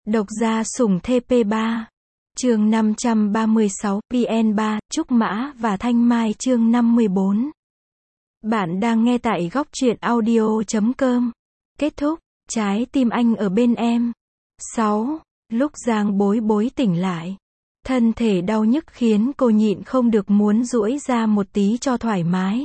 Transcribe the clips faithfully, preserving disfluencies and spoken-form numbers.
Độc gia sủng thê pê ba. Chương năm trăm ba mươi sáu, vê en ba, Trúc Mã và Thanh Mai chương năm mươi bốn. Bạn đang nghe tại góc truyện audio chấm com. Kết thúc, trái tim anh ở bên em. sáu. Lúc Giang Bối Bối tỉnh lại, thân thể đau nhức khiến cô nhịn không được muốn duỗi ra một tí cho thoải mái.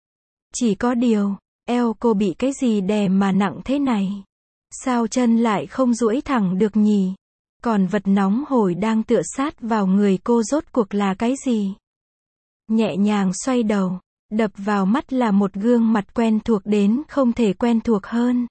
Chỉ có điều, eo cô bị cái gì đè mà nặng thế này? Sao chân lại không duỗi thẳng được nhỉ? Còn vật nóng hổi đang tựa sát vào người cô rốt cuộc là cái gì? Nhẹ nhàng xoay đầu, đập vào mắt là một gương mặt quen thuộc đến không thể quen thuộc hơn.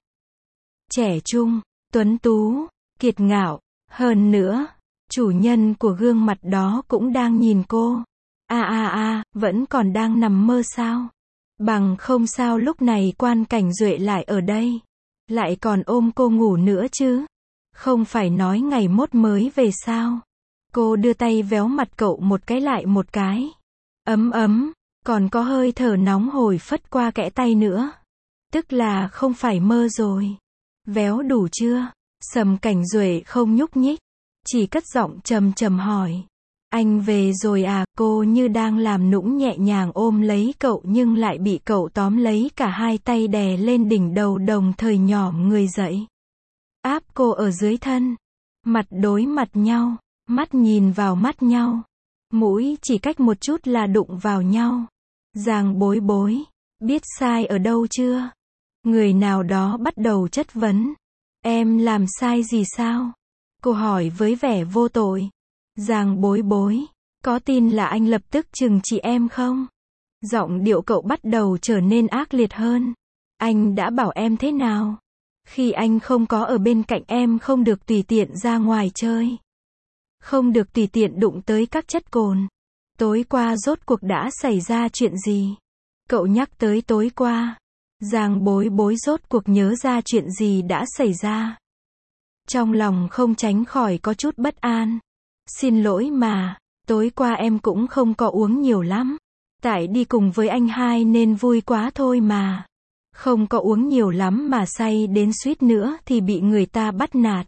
Trẻ trung, tuấn tú, kiệt ngạo, hơn nữa, chủ nhân của gương mặt đó cũng đang nhìn cô. A a a, vẫn còn đang nằm mơ sao? Bằng không sao lúc này Quan Cảnh Duệ lại ở đây, lại còn ôm cô ngủ nữa chứ? Không phải nói ngày mốt mới về sao? Cô đưa tay véo mặt cậu một cái lại một cái. Ấm ấm, còn có hơi thở nóng hổi phất qua kẽ tay nữa. Tức là không phải mơ rồi. Véo đủ chưa? Sầm Cảnh Duệ không nhúc nhích, chỉ cất giọng trầm trầm hỏi. Anh về rồi à? Cô như đang làm nũng nhẹ nhàng ôm lấy cậu nhưng lại bị cậu tóm lấy cả hai tay đè lên đỉnh đầu đồng thời nhỏm người dậy. Áp cô ở dưới thân. Mặt đối mặt nhau, mắt nhìn vào mắt nhau. Mũi chỉ cách một chút là đụng vào nhau. Giang Bối Bối, biết sai ở đâu chưa? Người nào đó bắt đầu chất vấn. Em làm sai gì sao? Cô hỏi với vẻ vô tội. Giang Bối Bối, có tin là anh lập tức trừng trị em không? Giọng điệu cậu bắt đầu trở nên ác liệt hơn. Anh đã bảo em thế nào? Khi anh không có ở bên cạnh em không được tùy tiện ra ngoài chơi. Không được tùy tiện đụng tới các chất cồn. Tối qua rốt cuộc đã xảy ra chuyện gì? Cậu nhắc tới tối qua. Giang Bối Bối rốt cuộc nhớ ra chuyện gì đã xảy ra. Trong lòng không tránh khỏi có chút bất an. Xin lỗi mà, tối qua em cũng không có uống nhiều lắm. Tại đi cùng với anh hai nên vui quá thôi mà. Không có uống nhiều lắm mà say đến suýt nữa thì bị người ta bắt nạt.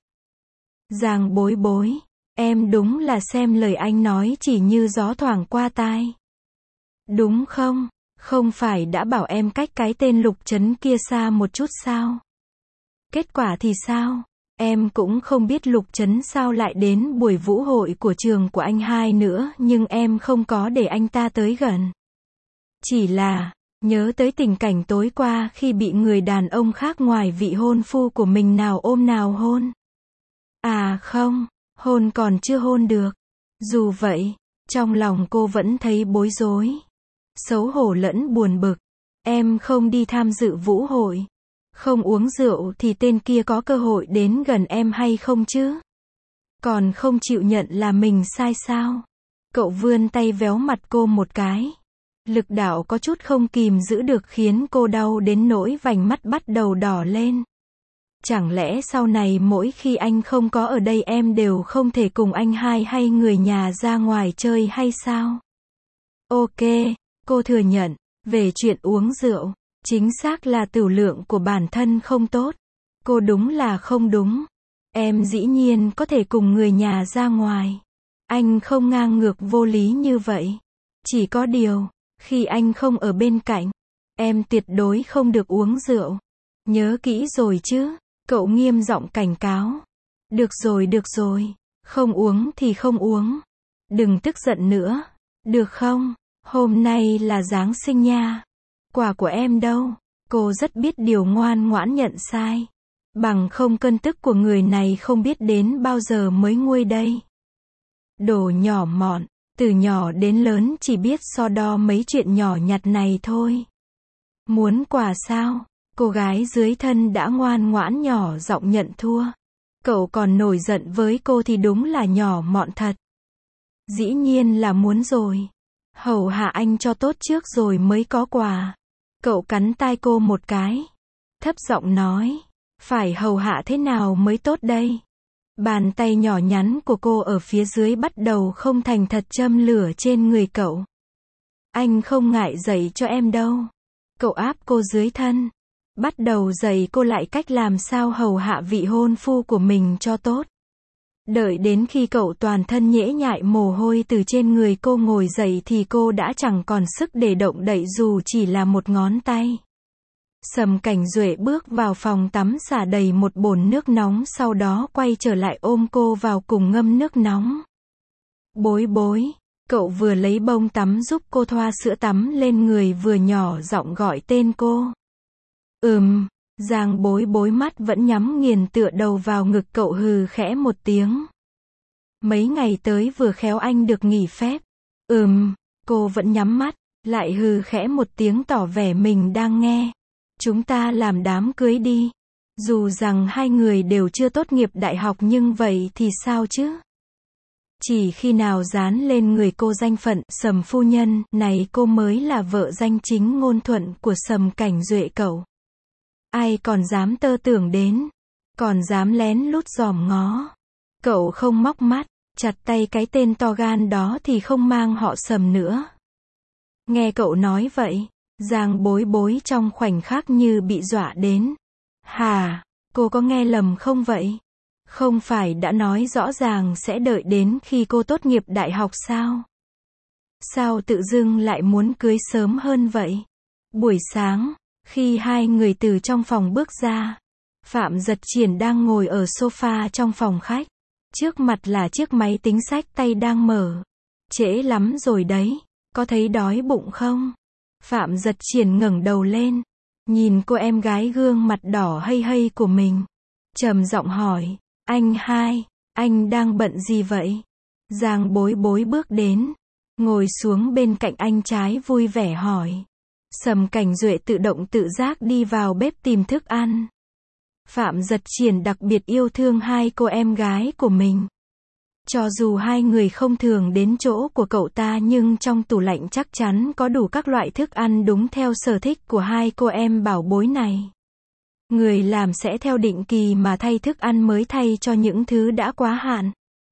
Giang Bối Bối, em đúng là xem lời anh nói chỉ như gió thoảng qua tai. Đúng không? Không phải đã bảo em cách cái tên Lục Trấn kia xa một chút sao? Kết quả thì sao? Em cũng không biết Lục Trấn sao lại đến buổi vũ hội của trường của anh hai nữa nhưng em không có để anh ta tới gần. Chỉ là, nhớ tới tình cảnh tối qua khi bị người đàn ông khác ngoài vị hôn phu của mình nào ôm nào hôn. À không, hôn còn chưa hôn được. Dù vậy, trong lòng cô vẫn thấy bối rối, xấu hổ lẫn buồn bực. Em không đi tham dự vũ hội, không uống rượu thì tên kia có cơ hội đến gần em hay không chứ? Còn không chịu nhận là mình sai sao? Cậu vươn tay véo mặt cô một cái. Lực đạo có chút không kìm giữ được khiến cô đau đến nỗi vành mắt bắt đầu đỏ lên. Chẳng lẽ sau này mỗi khi anh không có ở đây em đều không thể cùng anh hai hay người nhà ra ngoài chơi hay sao? Ok, cô thừa nhận, về chuyện uống rượu, chính xác là tửu lượng của bản thân không tốt. Cô đúng là không đúng. Em dĩ nhiên có thể cùng người nhà ra ngoài. Anh không ngang ngược vô lý như vậy. Chỉ có điều, khi anh không ở bên cạnh, em tuyệt đối không được uống rượu. Nhớ kỹ rồi chứ? Cậu nghiêm giọng cảnh cáo. Được rồi được rồi, không uống thì không uống. Đừng tức giận nữa, được không? Hôm nay là Giáng sinh nha. Quà của em đâu? Cô rất biết điều ngoan ngoãn nhận sai. Bằng không cơn tức của người này không biết đến bao giờ mới nguôi đây. Đồ nhỏ mọn, từ nhỏ đến lớn chỉ biết so đo mấy chuyện nhỏ nhặt này thôi. Muốn quà sao? Cô gái dưới thân đã ngoan ngoãn nhỏ giọng nhận thua. Cậu còn nổi giận với cô thì đúng là nhỏ mọn thật. Dĩ nhiên là muốn rồi. Hầu hạ anh cho tốt trước rồi mới có quà. Cậu cắn tai cô một cái. Thấp giọng nói. Phải hầu hạ thế nào mới tốt đây? Bàn tay nhỏ nhắn của cô ở phía dưới bắt đầu không thành thật châm lửa trên người cậu. Anh không ngại dạy cho em đâu. Cậu áp cô dưới thân. Bắt đầu dạy cô lại cách làm sao hầu hạ vị hôn phu của mình cho tốt. Đợi đến khi cậu toàn thân nhễ nhại mồ hôi từ trên người cô ngồi dậy thì cô đã chẳng còn sức để động đậy dù chỉ là một ngón tay. Sầm Cảnh Duệ bước vào phòng tắm xả đầy một bồn nước nóng sau đó quay trở lại ôm cô vào cùng ngâm nước nóng. Bối bối, cậu vừa lấy bông tắm giúp cô thoa sữa tắm lên người vừa nhỏ giọng gọi tên cô. Ừm, Giang bối bối mắt vẫn nhắm nghiền tựa đầu vào ngực cậu hừ khẽ một tiếng. Mấy ngày tới vừa khéo anh được nghỉ phép. Ừm, cô vẫn nhắm mắt, lại hừ khẽ một tiếng tỏ vẻ mình đang nghe. Chúng ta làm đám cưới đi. Dù rằng hai người đều chưa tốt nghiệp đại học nhưng vậy thì sao chứ? Chỉ khi nào dán lên người cô danh phận Sầm phu nhân này cô mới là vợ danh chính ngôn thuận của Sầm Cảnh Duệ cậu. Ai còn dám tơ tưởng đến, còn dám lén lút dòm ngó. Cậu không móc mắt, chặt tay cái tên to gan đó thì không mang họ Sầm nữa. Nghe cậu nói vậy, Giang bối bối trong khoảnh khắc như bị dọa đến. Hà, cô có nghe lầm không vậy? Không phải đã nói rõ ràng sẽ đợi đến khi cô tốt nghiệp đại học sao? Sao tự dưng lại muốn cưới sớm hơn vậy? Buổi sáng, khi hai người từ trong phòng bước ra, Phạm Giật Triển đang ngồi ở sofa trong phòng khách. Trước mặt là chiếc máy tính xách tay đang mở. Trễ lắm rồi đấy, có thấy đói bụng không? Phạm Giật Triển ngẩng đầu lên, nhìn cô em gái gương mặt đỏ hây hây của mình. Trầm giọng hỏi, anh hai, anh đang bận gì vậy? Giang bối bối bước đến, ngồi xuống bên cạnh anh trai vui vẻ hỏi. Sầm Cảnh Duệ tự động tự giác đi vào bếp tìm thức ăn. Phạm Giật Triển đặc biệt yêu thương hai cô em gái của mình. Cho dù hai người không thường đến chỗ của cậu ta nhưng trong tủ lạnh chắc chắn có đủ các loại thức ăn đúng theo sở thích của hai cô em bảo bối này. Người làm sẽ theo định kỳ mà thay thức ăn mới thay cho những thứ đã quá hạn.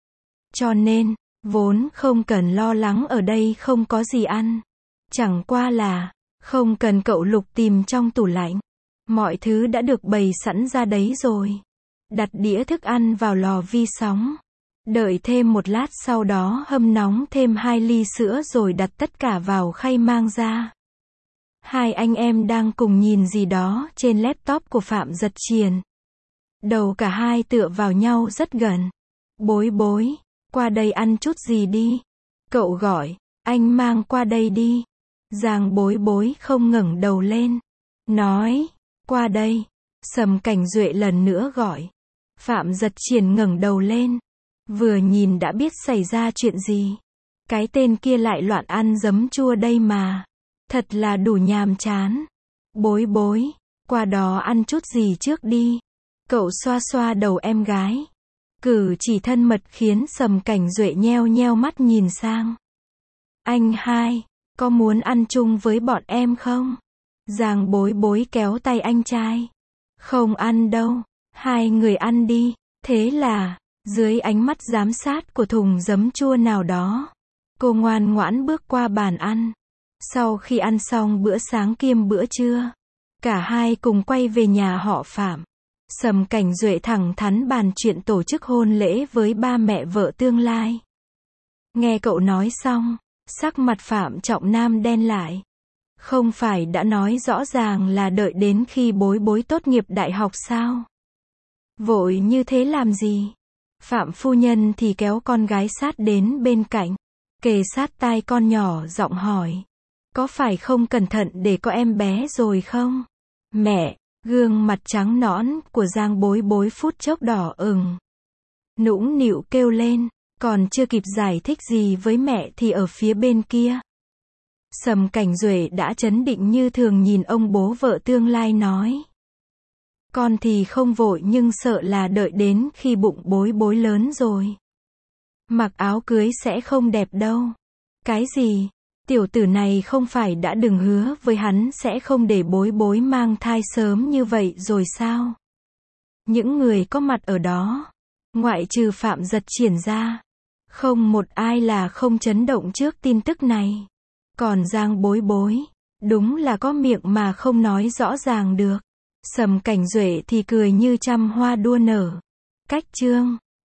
Cho nên, vốn không cần lo lắng ở đây không có gì ăn. Chẳng qua là, không cần cậu lục tìm trong tủ lạnh. Mọi thứ đã được bày sẵn ra đấy rồi. Đặt đĩa thức ăn vào lò vi sóng. Đợi thêm một lát sau đó hâm nóng thêm hai ly sữa rồi đặt tất cả vào khay mang ra. Hai anh em đang cùng nhìn gì đó trên laptop của Phạm Giật Triển. Đầu cả hai tựa vào nhau rất gần. Bối bối, qua đây ăn chút gì đi. Cậu gọi, anh mang qua đây đi. Giang bối bối không ngẩng đầu lên. Nói, qua đây. Sầm Cảnh Duệ lần nữa gọi. Phạm Giật Triển ngẩng đầu lên. Vừa nhìn đã biết xảy ra chuyện gì. Cái tên kia lại loạn ăn giấm chua đây mà. Thật là đủ nhàm chán. Bối bối, qua đó ăn chút gì trước đi. Cậu xoa xoa đầu em gái. Cử chỉ thân mật khiến Sầm Cảnh Duệ nheo nheo mắt nhìn sang. Anh hai, có muốn ăn chung với bọn em không? Giang bối bối kéo tay anh trai. Không ăn đâu, hai người ăn đi. Thế là, dưới ánh mắt giám sát của thùng giấm chua nào đó, cô ngoan ngoãn bước qua bàn ăn. Sau khi ăn xong bữa sáng kiêm bữa trưa, cả hai cùng quay về nhà họ Phạm. Sầm Cảnh Duệ thẳng thắn bàn chuyện tổ chức hôn lễ với ba mẹ vợ tương lai. Nghe cậu nói xong, sắc mặt Phạm Trọng Nam đen lại. Không phải đã nói rõ ràng là đợi đến khi bối bối tốt nghiệp đại học sao? Vội như thế làm gì? Phạm phu nhân thì kéo con gái sát đến bên cạnh, kề sát tai con nhỏ giọng hỏi. Có phải không cẩn thận để có em bé rồi không? Mẹ, gương mặt trắng nõn của Giang bối bối phút chốc đỏ ửng. Nũng nịu kêu lên, còn chưa kịp giải thích gì với mẹ thì ở phía bên kia. Sầm Cảnh Duệ đã trấn định như thường nhìn ông bố vợ tương lai nói. Con thì không vội nhưng sợ là đợi đến khi bụng bối bối lớn rồi. Mặc áo cưới sẽ không đẹp đâu. Cái gì? Tiểu tử này không phải đã đừng hứa với hắn sẽ không để bối bối mang thai sớm như vậy rồi sao? Những người có mặt ở đó, ngoại trừ Phạm Giật Triển ra, không một ai là không chấn động trước tin tức này. Còn Giang bối bối, đúng là có miệng mà không nói rõ ràng được. Sầm Cảnh Duệ thì cười như trăm hoa đua nở. Cách chương